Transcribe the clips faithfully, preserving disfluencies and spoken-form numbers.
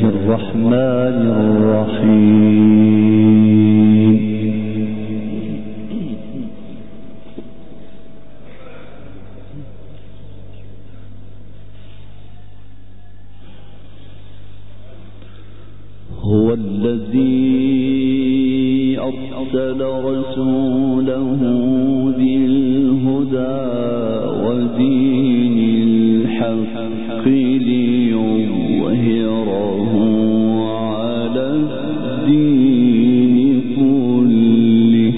الرحمن الرحيم. هو الذي أرسل رسوله بالهدى ودين الحق ليظهره على الدين كله.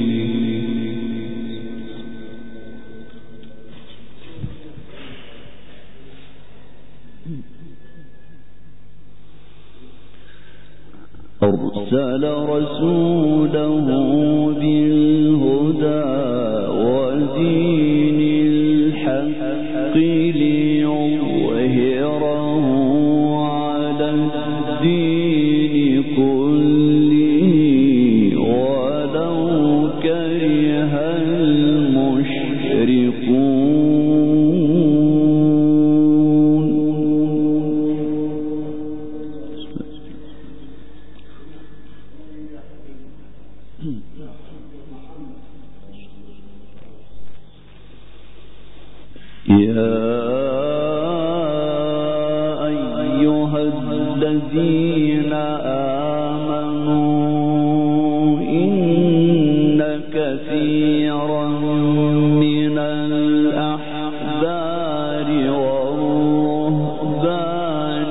أرسل رسوله بالهدى ودين الحق ليظهره على الدين كله ولو كره المشركون. يا أيها الذين آمنوا إن كثيرا من الأحبار والرهبان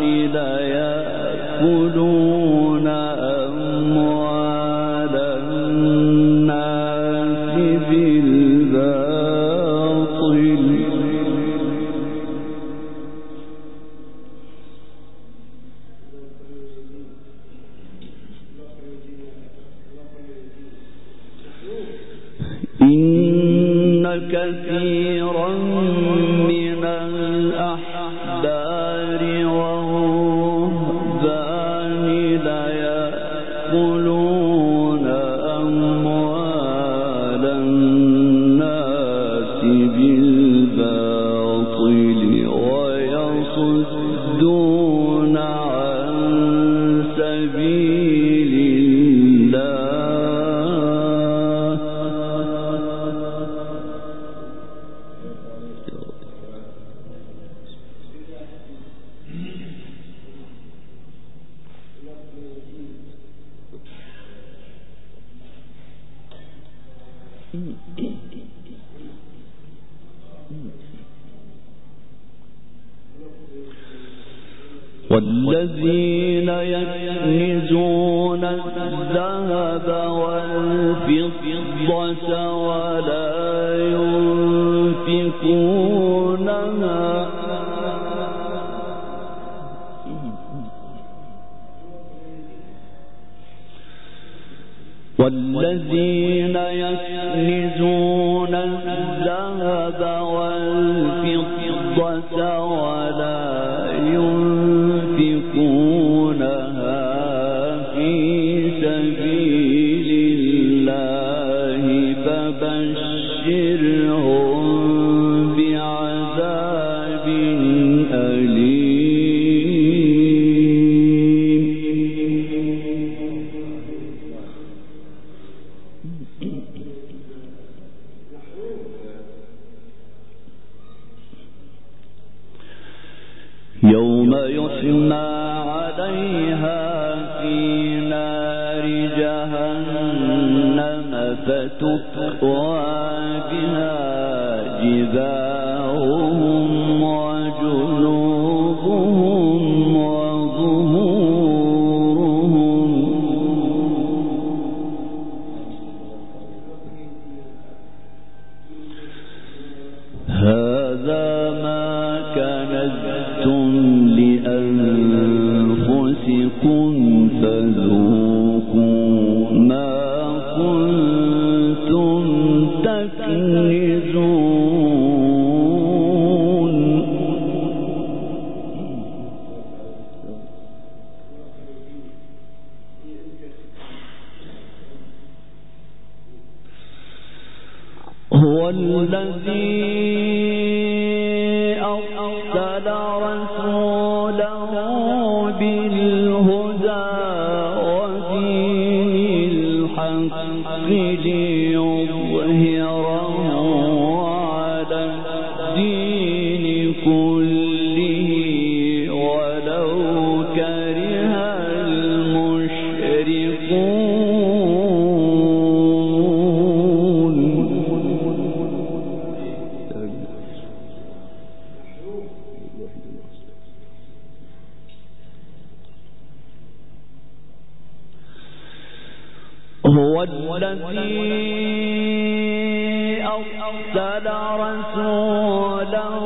ليأكلون أموال الناس بالباطل إن كثيرا من الأحبار والرهبان ليأكلون أموال الناس بالباطل ويصدون عن سبيل الله. والذين يكنزون الذهب والفضة ولا ينفقونها والذين يكنزون الذهب والفضة ولا ينفقونها في سبيل الله فبشرهم بعذاب أليم. يوم يحمى عليها في نار جهنم فتكوى بها جباههم وجنوبهم وظهورهم. هذا ما كنزتم لأنفسكم فذوقوا ما كنتم تكنزون. هو الذي أرسل رسوله بالهدى ليظهره على الدين كله ولو كره المشركون. هو الذي أرسل رسوله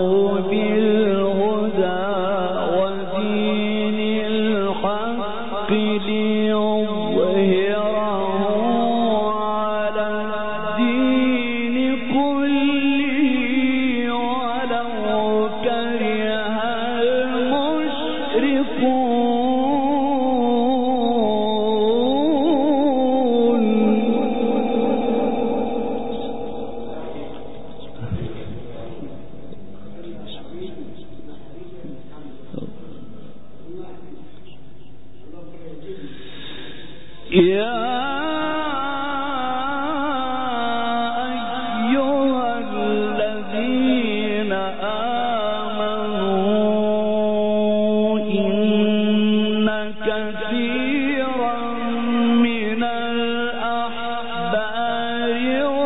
بالهدى ودين الحق ليظهره على الدين كله ولو كره المشركون. يا أيها الذين آمنوا إن كثيرا من الأحبار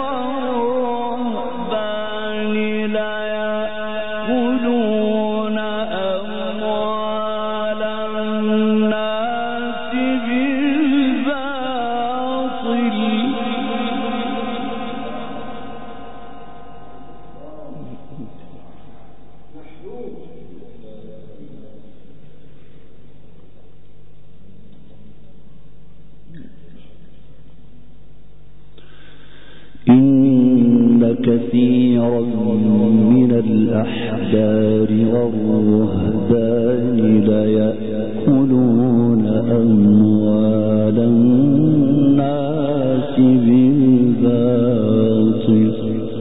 والرهبان ليأكلون أموال الناس بالباطل إن كثيرا من الأحبار والرهبان ليأكلون أموال الناس بالباطل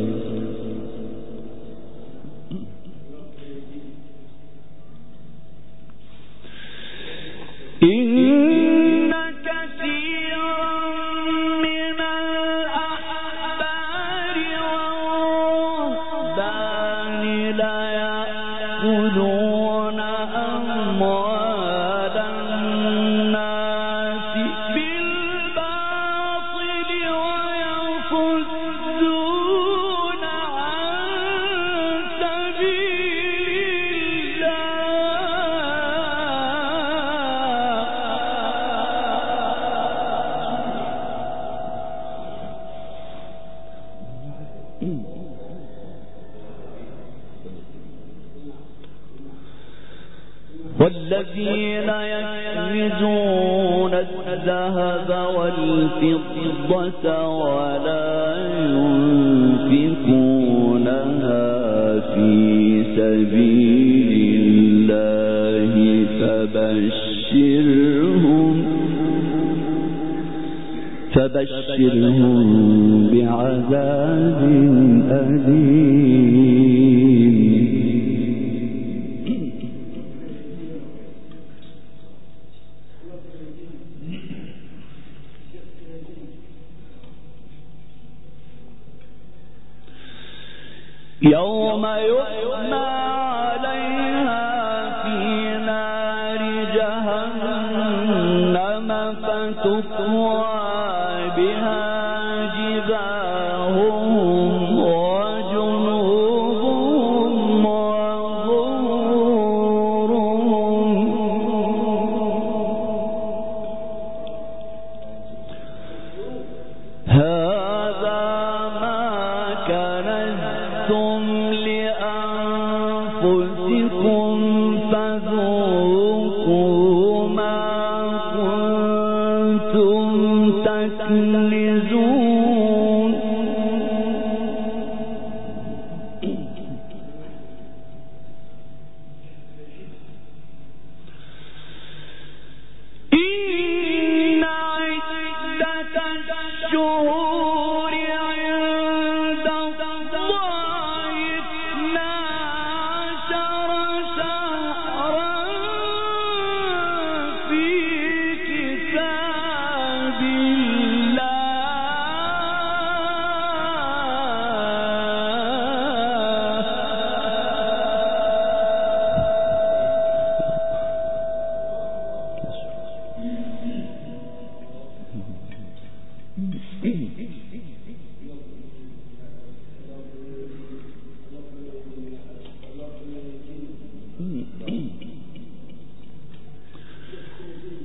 إن كثيرا من الأحبار والرهبان ليأكلون أموال الناس بالباطل ويصدون عن سبيل والذين يكنزون الذهب والفضة ولا ينفقونها في سبيل الله فبشرهم فبشرهم بعذاب أليم. يوم يحمى عليها في نار جهنم فتكوى بها جباههم وجنوبهم وظهورهم هذا ما كنزتم لأنفسكم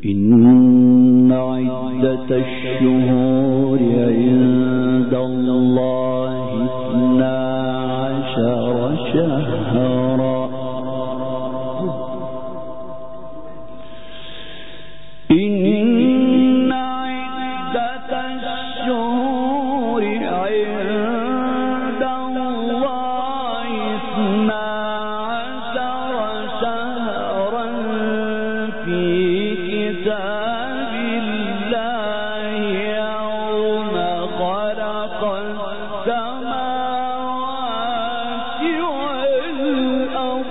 إن عدة الشهور عند الله اثنا عشر شهرا إن عدة الشهور عند الله اثنا عشر شهرا في كتاب الله يوم خلق السماوات والأرض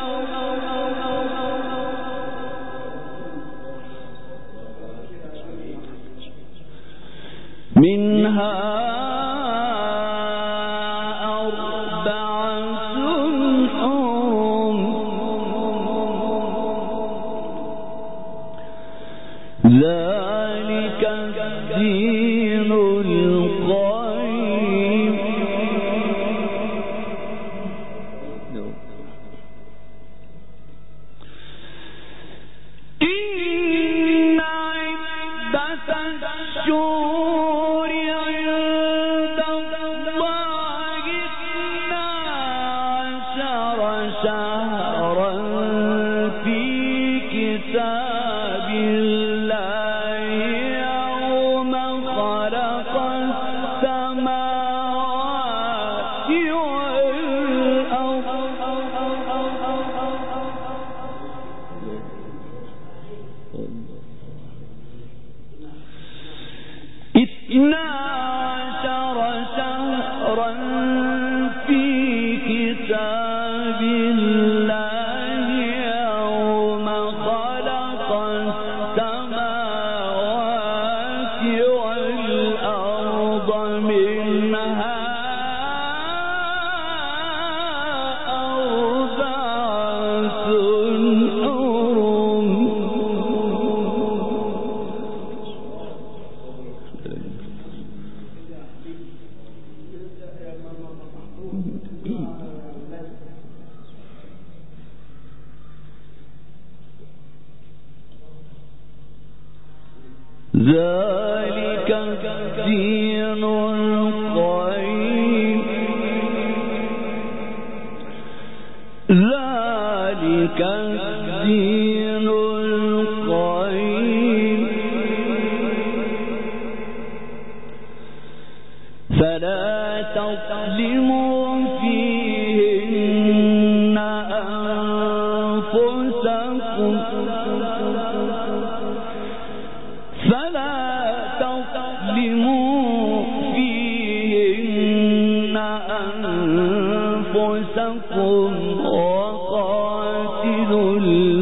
منها أربعة حرم ذلك الدين القيم إن عدة الشهور عند الله اثنا عشر شهرا في كتاب الله يوم خلق السماوات والأرض اثنا عشر شهرا في كتاب الله يوم خلق السماوات والأرض منها أربعة حرم ذلك الدين القيم ذلك الدين القيم فلا تظلموا فيهن أنفسكم فلا تظلموا فيهن أنفسكم وقاتلوا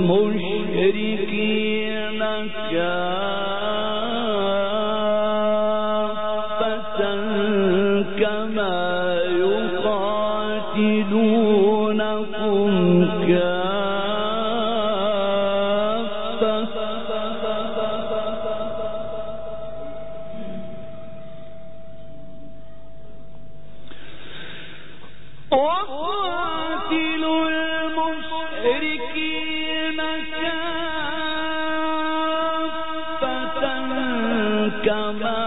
المشركين كافة كما يقاتلونكم كافة وقاتلوا المشركين كافة كما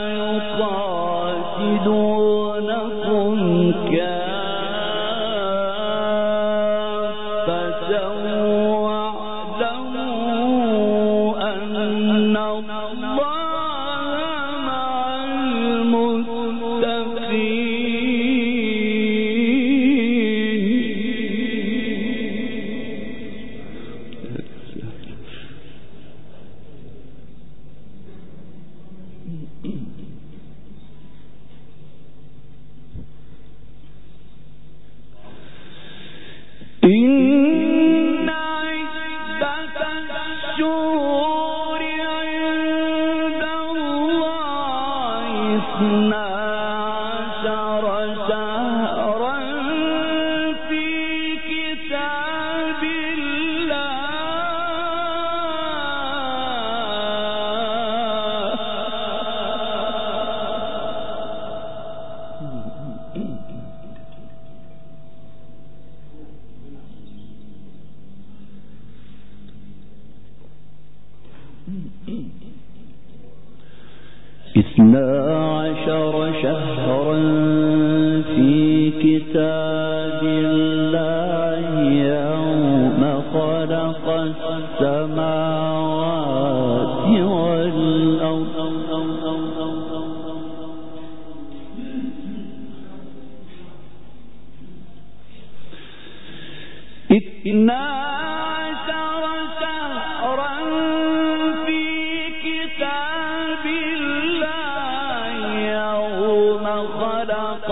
يقاتلونكم كافة واعلموا أن الله مع إن عدة الشهور عند الله اثنا عشر شهرا في كتاب الله اثنا عشر شهرا في كتاب الله يوم خلق السماوات والأرض اثنا عشر شهرا في كتاب الله يوم خلق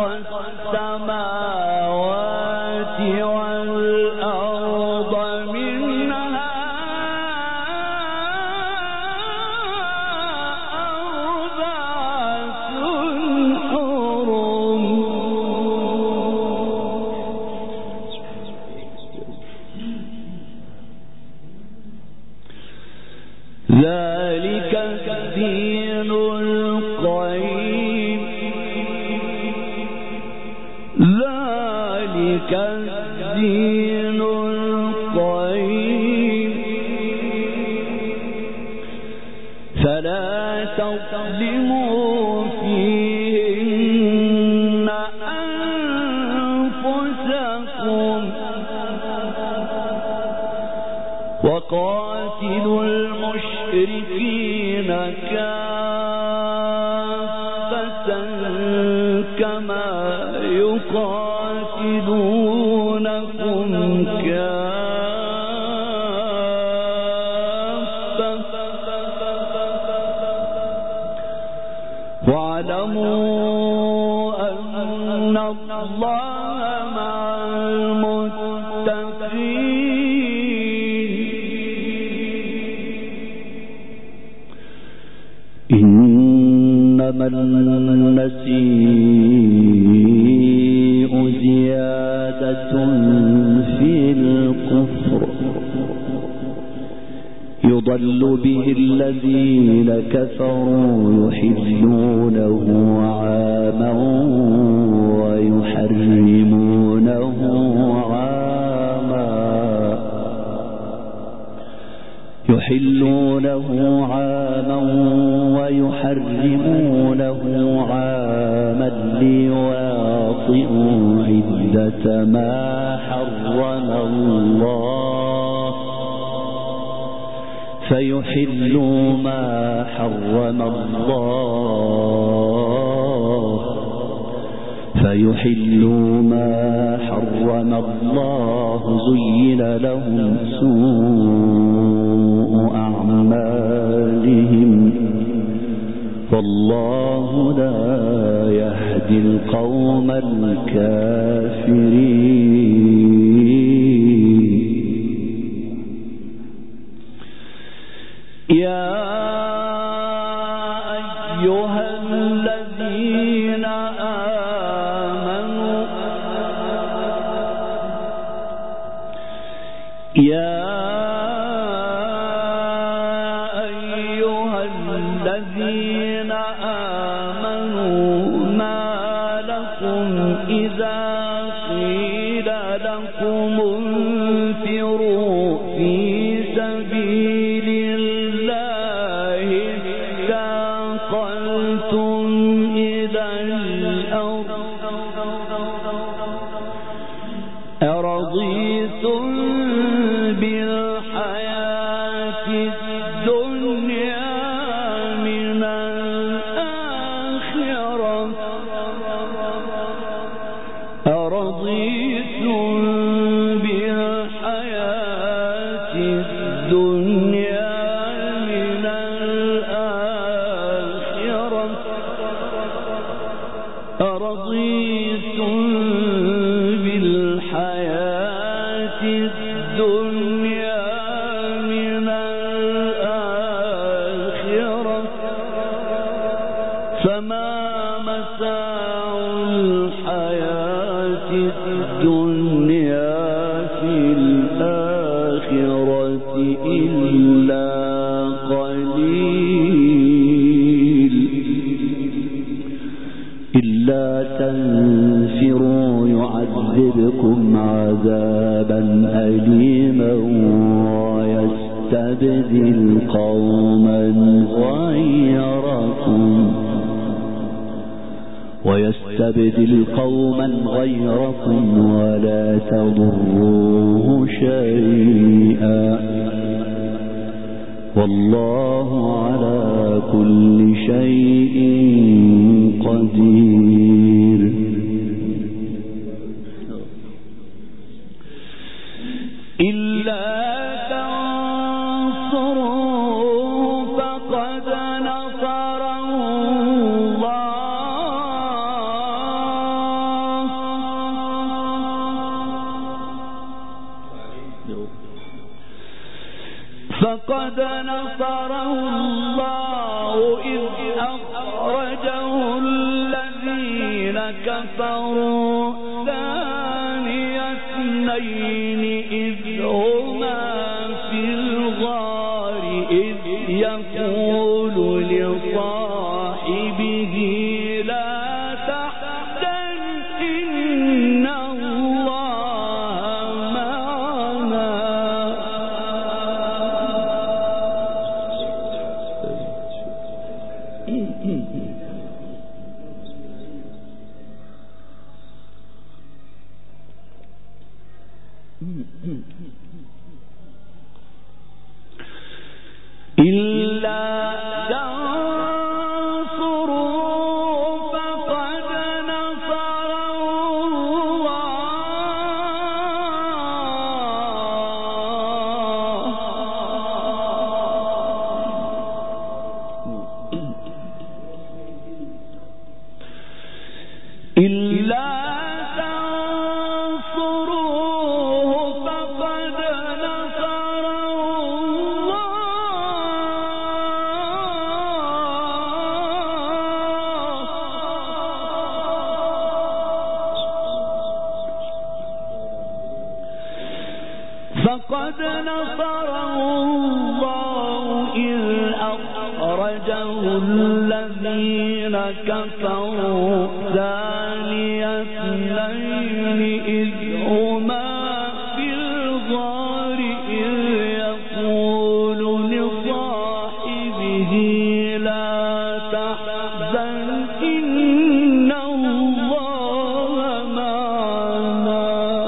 السماوات والأرض منها ذلك الدين القيم ذلك الدين القيم فلا تظلموا فيهن أنفسكم وقاتلوا المشركين كافة كما يقاتلونكم كافة واعلموا أن الله مع المتقين إنما النسيء زيادة في الكفر يضل به الذين كفروا يحلونه عاما ويحرمونه عاما يحلونه عاما ويحرمونه عاما ليواطئوا عدة ما حرم الله فيحلوا ما حرم الله فيحلوا ما حرم الله زين لهم سوء أعمالهم والله لا يهدي القوم الكافرين يا أيها الذين آمنوا يا أيها الذين آمنوا ما لكم إذا قيل لكم انفروا في سبيل الله اثاقلتم إلى الأرض أرضيتم بالحياة الدنيا من الآخرة أرضيتم بالحياة الدنيا من الآخرة أرضيتم بالحياة الدنيا من الآخرة فما متاع الحياة الدنيا في الآخرة إلا قليل إلا تنفروا يعذبكم عذابا أليما ويستبدل قوما غيركم ويستبدل قوما غيركم ولا تضروه شيئا والله على كل شيء قدير. إلا فقد نصره الله إذ أخرجه الذين كفروا ثاني اثنين إذ هما في الغار إذ يقول لصاحبه لا تحزن إن الله معنا. إلا تنصروا فقد نصره الله. إلا فقد نصره الله إذ أخرجه الذين كفروا ثاني اثنين إذ هما في الغار إذ يقول لصاحبه لا تحزن إن الله معنا.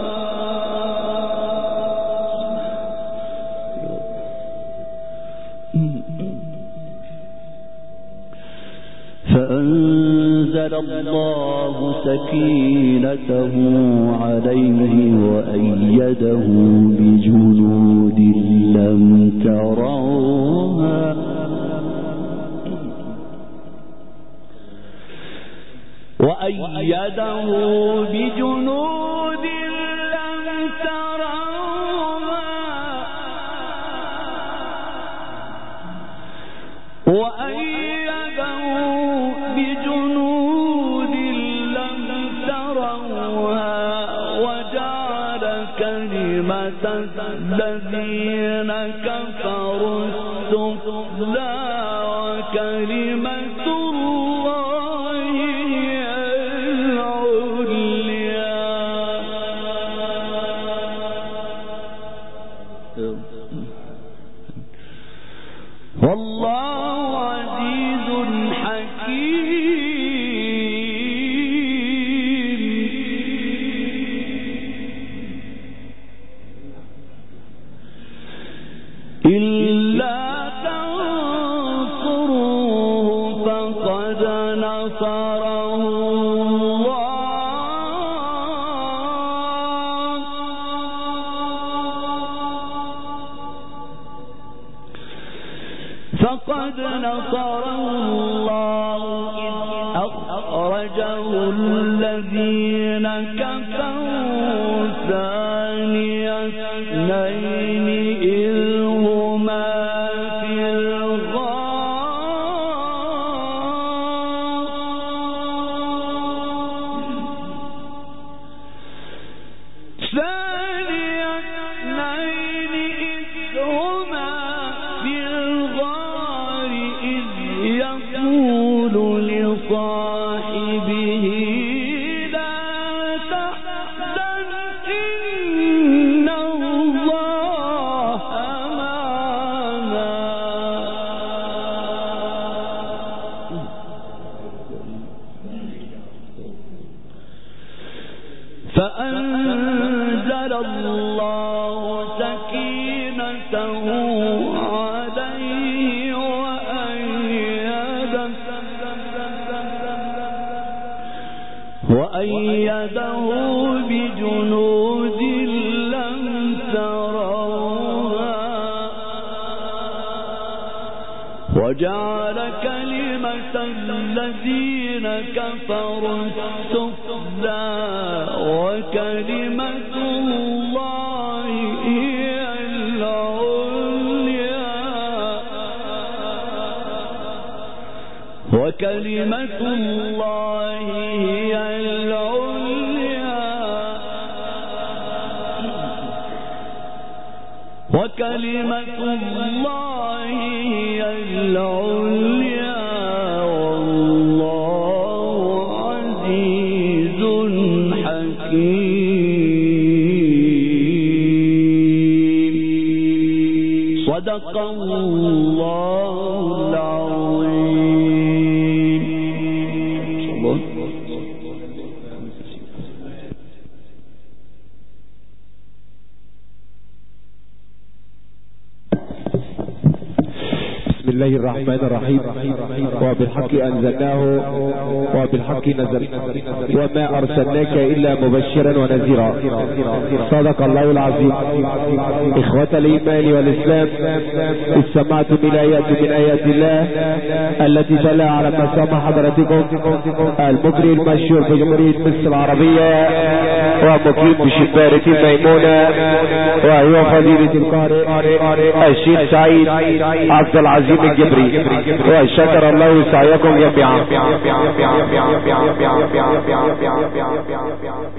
فأنزل الله سكينته عليه وأيده بجنود لم تروها وأيده بجنود لم تروها وأيده بجنود لم تروها وجعل كلمة الذين كفروا السفلى وكلمة الله هي العليا. والله عزيز حكيم. إلا تنصروه فقد نصره الله فقد نصره الله إذ أخرجه الذين كفروا ثاني اثنين إذ هما في الغار ثاني اثنين إذ هما في الغار إذ يقول لصاحبه لا تحزن إن الله فأنزل الله سكينته عليه وأيده وأيده بجنود لم تروها وجعل كلمة الذين كفروا السفلى وكلمة الله هي العليا وكلمة الله هي العليا وكلمة الله هي العليا والله عزيز حكيم. صدق الله العظيم. بسم الله الرحمن الرحيم. وبالحق أنزلناه وبالحق نزل وما أرسلناك إلا مبشرا ونذيرا. صدق الله العظيم. إخوة الإيمان والإسلام، استمعتم إلى آيات من آيات الله التي تلا على مسامع حضرتكم المجري المشهور في جمهورية مصر العربية ومقيم بشبارة ميمونة، وهو فضيلة القارئ الشيخ سعيد عبد العزيز الجبري، وشكر الله سعيكم جميعا.